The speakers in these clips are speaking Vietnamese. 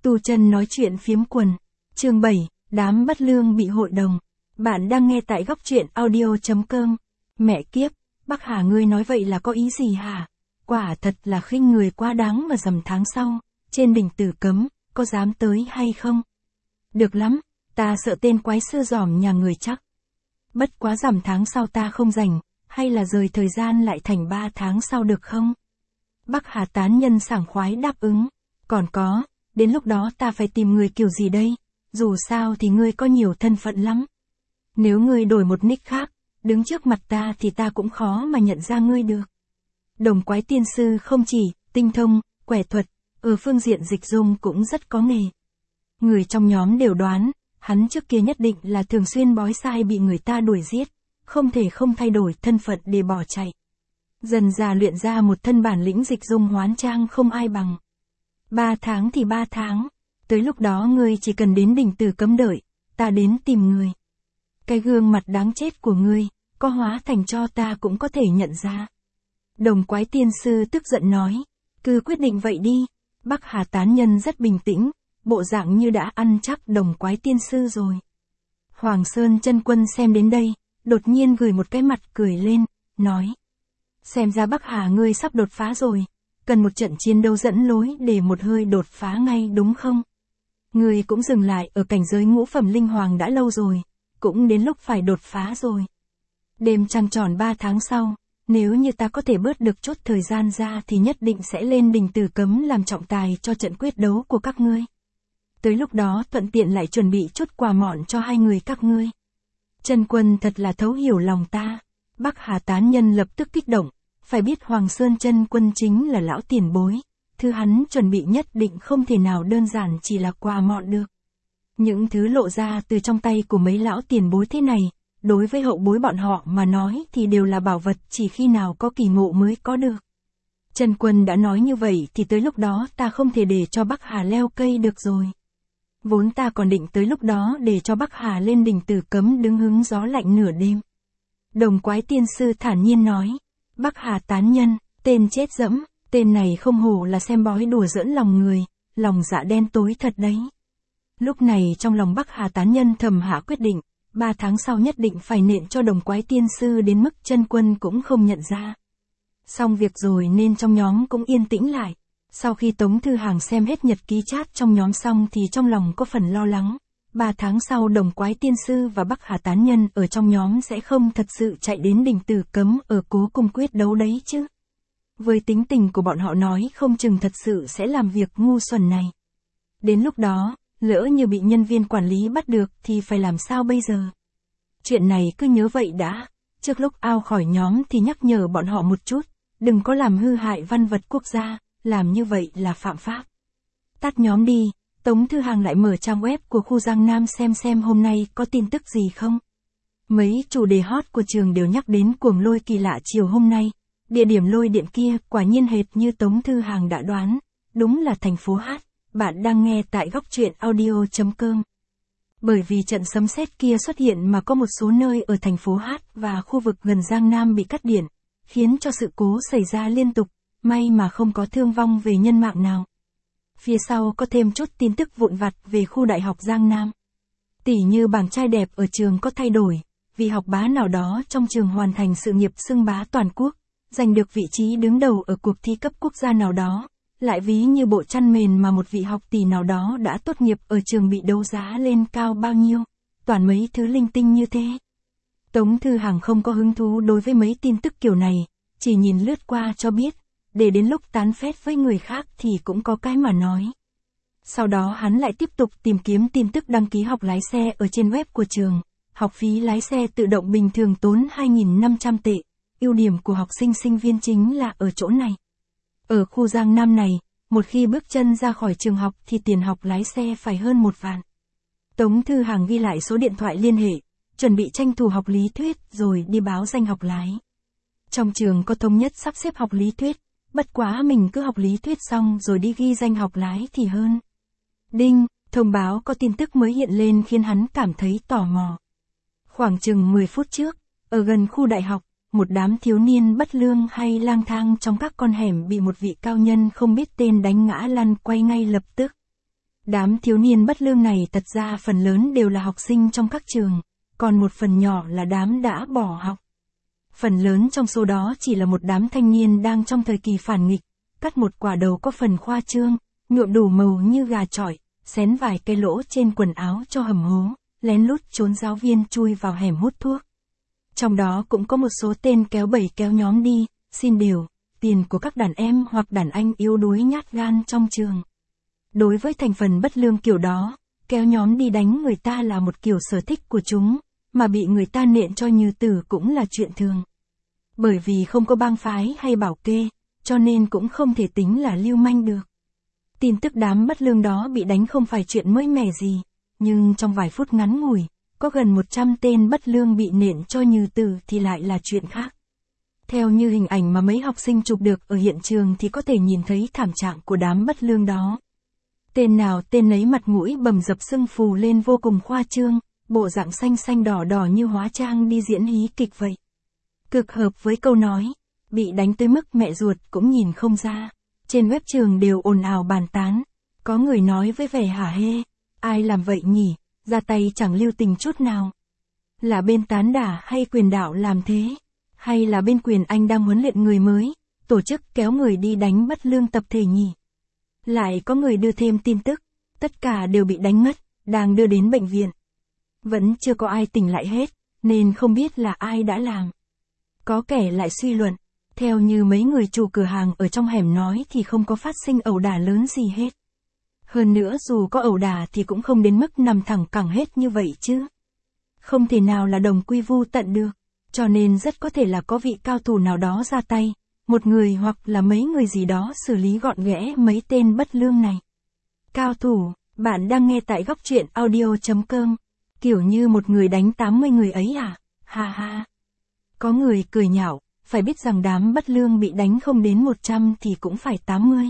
Tu Chân nói chuyện phiếm quần. Chương 7, đám bất lương bị hội đồng. Bạn đang nghe tại góc truyện audio.com. Mẹ kiếp, bác Hà ngươi nói vậy là có ý gì hả? Quả thật là khinh người quá đáng mà rằm tháng sau, trên đỉnh Tử Cấm, có dám tới hay không? Được lắm, ta sợ tên quái sư giỏm nhà người chắc. Bất quá rằm tháng sau ta không rảnh, hay là rời thời gian lại thành 3 tháng sau được không? Bác Hà tán nhân sảng khoái đáp ứng. Còn có, đến lúc đó ta phải tìm người kiểu gì đây? Dù sao thì ngươi có nhiều thân phận lắm. Nếu ngươi đổi một nick khác, đứng trước mặt ta thì ta cũng khó mà nhận ra ngươi được. Đồng Quái tiên sư không chỉ tinh thông, quẻ thuật, ở phương diện dịch dung cũng rất có nghề. Người trong nhóm đều đoán, hắn trước kia nhất định là thường xuyên bói sai bị người ta đuổi giết, không thể không thay đổi thân phận để bỏ chạy. Dần dà luyện ra một thân bản lĩnh dịch dung hoán trang không ai bằng. 3 tháng thì 3 tháng, tới lúc đó ngươi chỉ cần đến đỉnh Tử Cấm đợi, ta đến tìm người. Cái gương mặt đáng chết của ngươi, có hóa thành cho ta cũng có thể nhận ra. Đồng Quái tiên sư tức giận nói, cứ quyết định vậy đi. Bắc Hà tán nhân rất bình tĩnh, bộ dạng như đã ăn chắc Đồng Quái tiên sư rồi. Hoàng Sơn chân quân xem đến đây, đột nhiên gửi một cái mặt cười lên, nói. Xem ra Bắc Hà ngươi sắp đột phá rồi, cần một trận chiến đấu dẫn lối để một hơi đột phá ngay đúng không? Ngươi cũng dừng lại ở cảnh giới ngũ phẩm linh hoàng đã lâu rồi, cũng đến lúc phải đột phá rồi. Đêm trăng tròn 3 tháng sau, nếu như ta có thể bớt được chút thời gian ra thì nhất định sẽ lên đỉnh Tử Cấm làm trọng tài cho trận quyết đấu của các ngươi. Tới lúc đó thuận tiện lại chuẩn bị chút quà mọn cho hai người các ngươi. Chân quân thật là thấu hiểu lòng ta. Bắc Hà tán nhân lập tức kích động, phải biết Hoàng Sơn chân quân chính là lão tiền bối, thứ hắn chuẩn bị nhất định không thể nào đơn giản chỉ là quà mọn được. Những thứ lộ ra từ trong tay của mấy lão tiền bối thế này, đối với hậu bối bọn họ mà nói thì đều là bảo vật chỉ khi nào có kỳ ngộ mới có được. Chân quân đã nói như vậy thì tới lúc đó ta không thể để cho Bắc Hà leo cây được rồi. Vốn ta còn định tới lúc đó để cho Bắc Hà lên đỉnh Tử Cấm đứng hứng gió lạnh nửa đêm. Đồng Quái tiên sư thản nhiên nói, Bắc Hà tán nhân, tên chết dẫm, tên này không hổ là xem bói đùa giỡn lòng người, lòng dạ đen tối thật đấy. Lúc này trong lòng Bắc Hà tán nhân thầm hạ quyết định, 3 tháng sau nhất định phải nện cho Đồng Quái tiên sư đến mức chân quân cũng không nhận ra. Xong việc rồi nên trong nhóm cũng yên tĩnh lại. Sau khi Tống Thư Hàng xem hết nhật ký chat trong nhóm xong thì trong lòng có phần lo lắng. 3 tháng sau Đồng Quái tiên sư và Bắc Hà tán nhân ở trong nhóm sẽ không thật sự chạy đến đỉnh Tử Cấm ở cố cung quyết đấu đấy chứ. Với tính tình của bọn họ nói không chừng thật sự sẽ làm việc ngu xuẩn này. Đến lúc đó, lỡ như bị nhân viên quản lý bắt được thì phải làm sao bây giờ? Chuyện này cứ nhớ vậy đã, trước lúc out khỏi nhóm thì nhắc nhở bọn họ một chút, đừng có làm hư hại văn vật quốc gia, làm như vậy là phạm pháp. Tắt nhóm đi, Tống Thư Hàng lại mở trang web của khu Giang Nam xem hôm nay có tin tức gì không. Mấy chủ đề hot của trường đều nhắc đến cuồng lôi kỳ lạ chiều hôm nay. Địa điểm lôi điện kia quả nhiên hệt như Tống Thư Hàng đã đoán, đúng là thành phố Hát. Bạn đang nghe tại góc truyện audio.com. Bởi vì trận sấm sét kia xuất hiện mà có một số nơi ở thành phố Hát và khu vực gần Giang Nam bị cắt điện, khiến cho sự cố xảy ra liên tục, may mà không có thương vong về nhân mạng nào. Phía sau có thêm chút tin tức vụn vặt về khu đại học Giang Nam. Tỉ như bảng trai đẹp ở trường có thay đổi, vì học bá nào đó trong trường hoàn thành sự nghiệp xưng bá toàn quốc, giành được vị trí đứng đầu ở cuộc thi cấp quốc gia nào đó. Lại ví như bộ chăn mền mà một vị học tỷ nào đó đã tốt nghiệp ở trường bị đấu giá lên cao bao nhiêu, toàn mấy thứ linh tinh như thế. Tống Thư Hàng không có hứng thú đối với mấy tin tức kiểu này, chỉ nhìn lướt qua cho biết, để đến lúc tán phét với người khác thì cũng có cái mà nói. Sau đó hắn lại tiếp tục tìm kiếm tin tức đăng ký học lái xe ở trên web của trường, học phí lái xe tự động bình thường tốn 2.500 tệ, ưu điểm của học sinh sinh viên chính là ở chỗ này. Ở khu Giang Nam này, một khi bước chân ra khỏi trường học thì tiền học lái xe phải hơn 1 vạn. Tống Thư Hàng ghi lại số điện thoại liên hệ, chuẩn bị tranh thủ học lý thuyết rồi đi báo danh học lái. Trong trường có thống nhất sắp xếp học lý thuyết, bất quá mình cứ học lý thuyết xong rồi đi ghi danh học lái thì hơn. Đinh, thông báo có tin tức mới hiện lên khiến hắn cảm thấy tò mò. Khoảng chừng 10 phút trước, ở gần khu đại học, một đám thiếu niên bất lương hay lang thang trong các con hẻm bị một vị cao nhân không biết tên đánh ngã lăn quay ngay lập tức. Đám thiếu niên bất lương này thật ra phần lớn đều là học sinh trong các trường, còn một phần nhỏ là đám đã bỏ học. Phần lớn trong số đó chỉ là một đám thanh niên đang trong thời kỳ phản nghịch, cắt một quả đầu có phần khoa trương, nhuộm đủ màu như gà chọi, xén vài cái lỗ trên quần áo cho hầm hố, lén lút trốn giáo viên chui vào hẻm hút thuốc. Trong đó cũng có một số tên kéo bầy kéo nhóm đi, xin điều, tiền của các đàn em hoặc đàn anh yếu đuối nhát gan trong trường. Đối với thành phần bất lương kiểu đó, kéo nhóm đi đánh người ta là một kiểu sở thích của chúng, mà bị người ta nện cho như tử cũng là chuyện thường. Bởi vì không có bang phái hay bảo kê, cho nên cũng không thể tính là lưu manh được. Tin tức đám bất lương đó bị đánh không phải chuyện mới mẻ gì, nhưng trong vài phút ngắn ngủi, có gần 100 tên bất lương bị nện cho như tử thì lại là chuyện khác. Theo như hình ảnh mà mấy học sinh chụp được ở hiện trường thì có thể nhìn thấy thảm trạng của đám bất lương đó. Tên nào tên nấy mặt mũi bầm dập sưng phù lên vô cùng khoa trương, bộ dạng xanh xanh đỏ đỏ như hóa trang đi diễn hí kịch vậy. Cực hợp với câu nói, bị đánh tới mức mẹ ruột cũng nhìn không ra. Trên web trường đều ồn ào bàn tán. Có người nói với vẻ hả hê, ai làm vậy nhỉ, ra tay chẳng lưu tình chút nào. Là bên tán đả hay quyền đạo làm thế? Hay là bên quyền anh đang huấn luyện người mới, tổ chức kéo người đi đánh bất lương tập thể nhỉ? Lại có người đưa thêm tin tức, tất cả đều bị đánh ngất, đang đưa đến bệnh viện. Vẫn chưa có ai tỉnh lại hết, nên không biết là ai đã làm. Có kẻ lại suy luận, theo như mấy người chủ cửa hàng ở trong hẻm nói thì không có phát sinh ẩu đả lớn gì hết. Hơn nữa dù có ẩu đả thì cũng không đến mức nằm thẳng cẳng hết như vậy chứ. Không thể nào là đồng quy vu tận được, cho nên rất có thể là có vị cao thủ nào đó ra tay, một người hoặc là mấy người gì đó xử lý gọn ghẽ mấy tên bất lương này. Cao thủ, bạn đang nghe tại góc truyện audio.com, kiểu như một người đánh 80 người ấy à? Ha ha. Có người cười nhạo, phải biết rằng đám bất lương bị đánh không đến 100 thì cũng phải 80.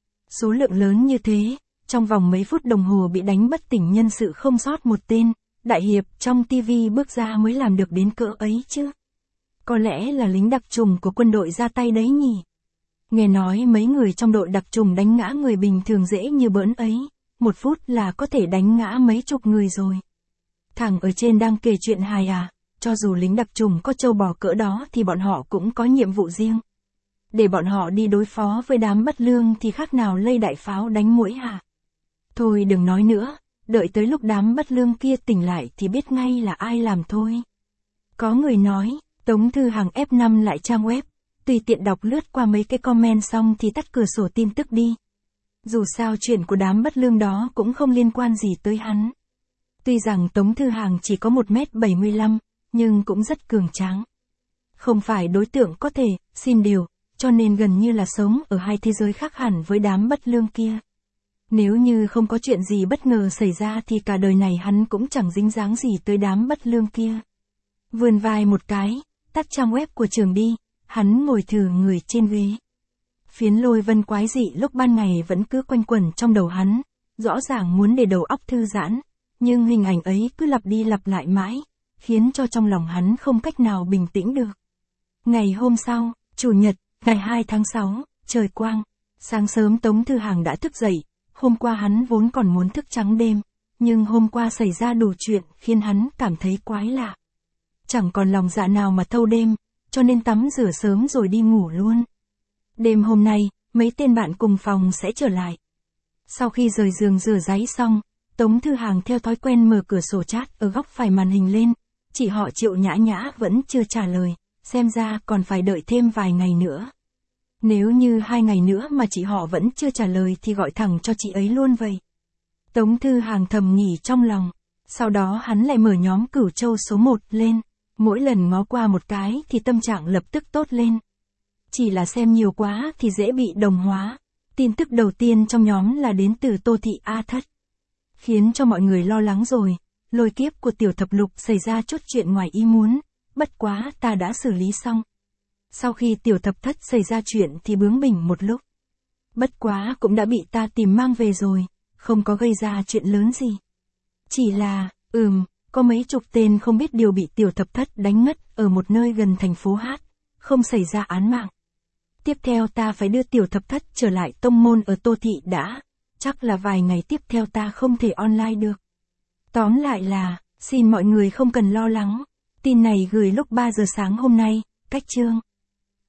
Số lượng lớn như thế, trong vòng mấy phút đồng hồ bị đánh bất tỉnh nhân sự không sót một tên, đại hiệp trong TV bước ra mới làm được đến cỡ ấy chứ. Có lẽ là lính đặc trùng của quân đội ra tay đấy nhỉ. Nghe nói mấy người trong đội đặc trùng đánh ngã người bình thường dễ như bỡn ấy, 1 phút là có thể đánh ngã mấy chục người rồi. Thằng ở trên đang kể chuyện hài à, cho dù lính đặc trùng có trâu bò cỡ đó thì bọn họ cũng có nhiệm vụ riêng. Để bọn họ đi đối phó với đám bất lương thì khác nào lây đại pháo đánh muỗi hả? Thôi đừng nói nữa, đợi tới lúc đám bất lương kia tỉnh lại thì biết ngay là ai làm thôi. Có người nói, Tống Thư Hằng F5 lại trang web, tùy tiện đọc lướt qua mấy cái comment xong thì tắt cửa sổ tin tức đi. Dù sao chuyện của đám bất lương đó cũng không liên quan gì tới hắn. Tuy rằng Tống Thư Hằng chỉ có 1m75, nhưng cũng rất cường tráng. Không phải đối tượng có thể, xin điều, cho nên gần như là sống ở hai thế giới khác hẳn với đám bất lương kia. Nếu như không có chuyện gì bất ngờ xảy ra thì cả đời này hắn cũng chẳng dính dáng gì tới đám bất lương kia. Vươn vai một cái, tắt trang web của trường đi, hắn ngồi thử người trên ghế. Phiến lôi vân quái dị lúc ban ngày vẫn cứ quanh quẩn trong đầu hắn, rõ ràng muốn để đầu óc thư giãn, nhưng hình ảnh ấy cứ lặp đi lặp lại mãi, khiến cho trong lòng hắn không cách nào bình tĩnh được. Ngày hôm sau, Chủ nhật, ngày 2 tháng 6, trời quang, sáng sớm Tống Thư Hằng đã thức dậy, hôm qua hắn vốn còn muốn thức trắng đêm, nhưng hôm qua xảy ra đủ chuyện khiến hắn cảm thấy quái lạ. Chẳng còn lòng dạ nào mà thâu đêm, cho nên tắm rửa sớm rồi đi ngủ luôn. Đêm hôm nay, mấy tên bạn cùng phòng sẽ trở lại. Sau khi rời giường rửa ráy xong, Tống Thư Hằng theo thói quen mở cửa sổ chat ở góc phải màn hình lên, chị họ Triệu Nhã Nhã vẫn chưa trả lời, xem ra còn phải đợi thêm vài ngày nữa. Nếu như 2 ngày nữa mà chị họ vẫn chưa trả lời thì gọi thẳng cho chị ấy luôn vậy. Tống Thư Hằng thầm nghĩ trong lòng, sau đó hắn lại mở nhóm Cửu Châu số 1 lên, mỗi lần ngó qua một cái thì tâm trạng lập tức tốt lên. Chỉ là xem nhiều quá thì dễ bị đồng hóa. Tin tức đầu tiên trong nhóm là đến từ Tô Thị A Thất. Khiến cho mọi người lo lắng rồi, lôi kiếp của Tiểu Thập Lục xảy ra chút chuyện ngoài ý muốn, bất quá ta đã xử lý xong. Sau khi Tiểu Thập Thất xảy ra chuyện thì bướng bỉnh một lúc. Bất quá cũng đã bị ta tìm mang về rồi, không có gây ra chuyện lớn gì. Chỉ là, có mấy chục tên không biết điều bị Tiểu Thập Thất đánh ngất ở một nơi gần thành phố Hát, không xảy ra án mạng. Tiếp theo ta phải đưa Tiểu Thập Thất trở lại tông môn ở Tô Thị đã, chắc là vài ngày tiếp theo ta không thể online được. Tóm lại là, xin mọi người không cần lo lắng. Tin này gửi lúc 3 giờ sáng hôm nay, cách chương.